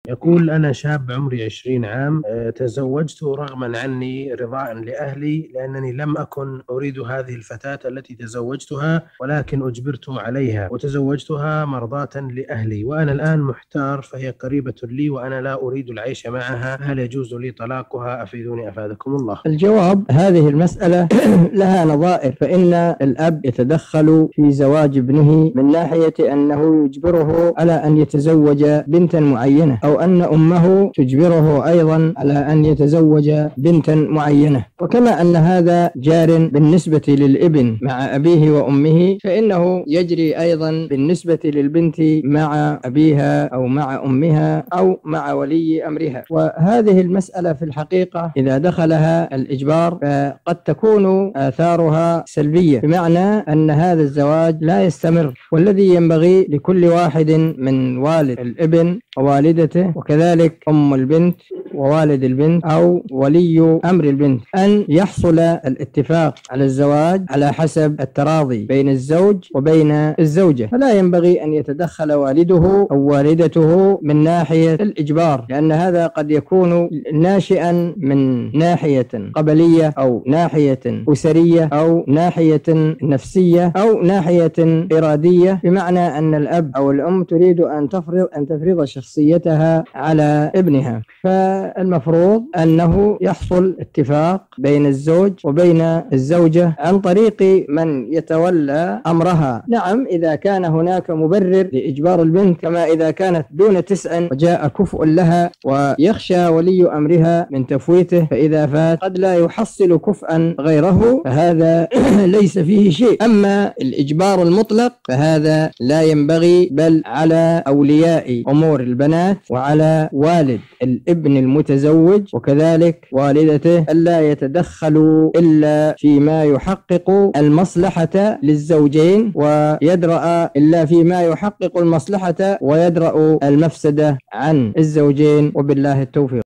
يقول: أنا شاب عمري 20 عام، تزوجت رغما عني رضاء لأهلي، لأنني لم أكن أريد هذه الفتاة التي تزوجتها، ولكن أجبرت عليها وتزوجتها مرضاة لأهلي، وأنا الآن محتار، فهي قريبة لي وأنا لا أريد العيش معها، هل يجوز لي طلاقها؟ أفيدوني أفادكم الله. الجواب: هذه المسألة لها نظائر، فإن الأب يتدخل في زواج ابنه من ناحية أنه يجبره على أن يتزوج بنتا معينة، أو أن أمه تجبره أيضا على أن يتزوج بنتا معينة. وكما أن هذا جار بالنسبة للابن مع أبيه وأمه، فإنه يجري أيضا بالنسبة للبنت مع أبيها أو مع أمها أو مع ولي أمرها. وهذه المسألة في الحقيقة إذا دخلها الإجبار فقد تكون آثارها سلبية، بمعنى أن هذا الزواج لا يستمر. والذي ينبغي لكل واحد من والد الابن ووالدته، وكذلك أم البنت ووالد البنت أو ولي أمر البنت، أن يحصل الاتفاق على الزواج على حسب التراضي بين الزوج وبين الزوجة، فلا ينبغي أن يتدخل والده أو والدته من ناحية الإجبار، لأن هذا قد يكون ناشئا من ناحية قبلية أو ناحية أسرية أو ناحية نفسية أو ناحية إرادية، بمعنى أن الأب أو الأم تريد أن تفرض شخصيتها على ابنها. فالمفروض أنه يحصل اتفاق بين الزوج وبين الزوجة عن طريق من يتولى أمرها. نعم، إذا كان هناك مبرر لإجبار البنت، كما إذا كانت دون 9 وجاء كفء لها ويخشى ولي أمرها من تفويته، فإذا فات قد لا يحصل كفءا غيره، فهذا ليس فيه شيء. أما الإجبار المطلق فهذا لا ينبغي، بل على أولياء أمور البنات وعلى والد الابن المتزوج وكذلك والدته ألا يتدخلوا إلا فيما يحقق المصلحة للزوجين، ويدرأ إلا فيما يحقق المصلحة ويدرأ المفسدة عن الزوجين، وبالله التوفيق.